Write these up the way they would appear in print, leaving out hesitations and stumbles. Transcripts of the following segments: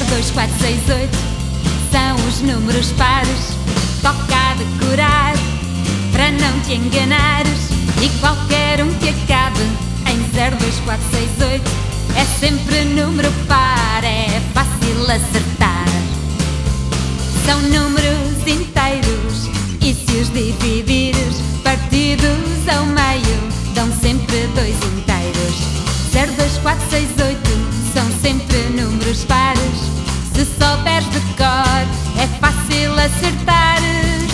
2, 4, 6, 8 são os números pares. Toca a decorar para não te enganares. E qualquer um que acabe em 0, 2, 4, 6, 8 é sempre número par, é fácil acertar. São números inteiros e se os dividires partidos ao meio dão sempre 2 inteiros. 0, 2, 4, 6, 8 são sempre números pares. Se souberes de cor é fácil acertares.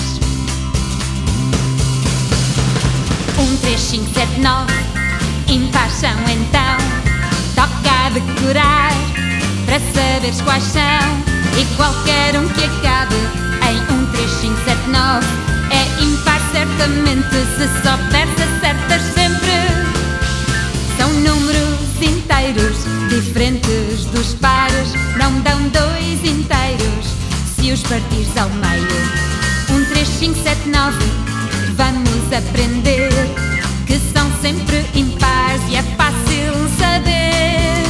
1, 3, 5, 7, 9 impares são então. Toca a decorar para saberes quais são. E qualquer um que acabe em 1, 3, 5, 7, 9 é impar certamente. Se souberes acertas sempre. São números inteiros diferentes dos pares. Não dão 2 inteiros se os partires ao meio. 1, 3, 5, 7, 9 vamos aprender que são sempre impares e é fácil saber.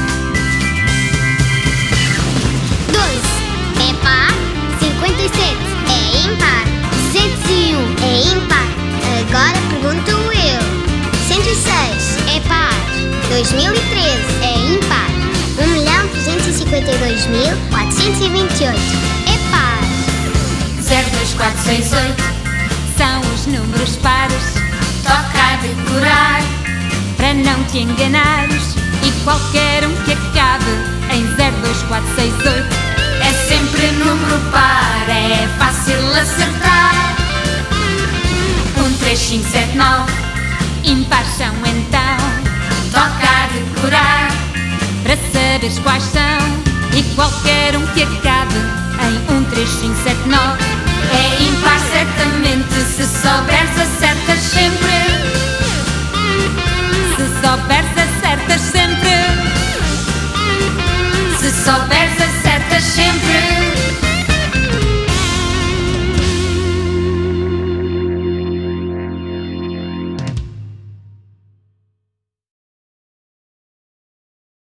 12 é par, 57 é impar, 201 é impar. Agora pergunto eu. 106 é par, 2013 é impar, 1.352.428 é par. 0, 2, 4, 6, 8 são os números pares. Toca a decorar para não te enganares. E qualquer um que acabe em 0, 2, 4, 6, 8 é sempre número par, é fácil acertar. 1, 3, 5, 7, 9 impares são então. Toca a decorar para saberes quais são. E qualquer um que acabe em 1, 3, 5, 7, 9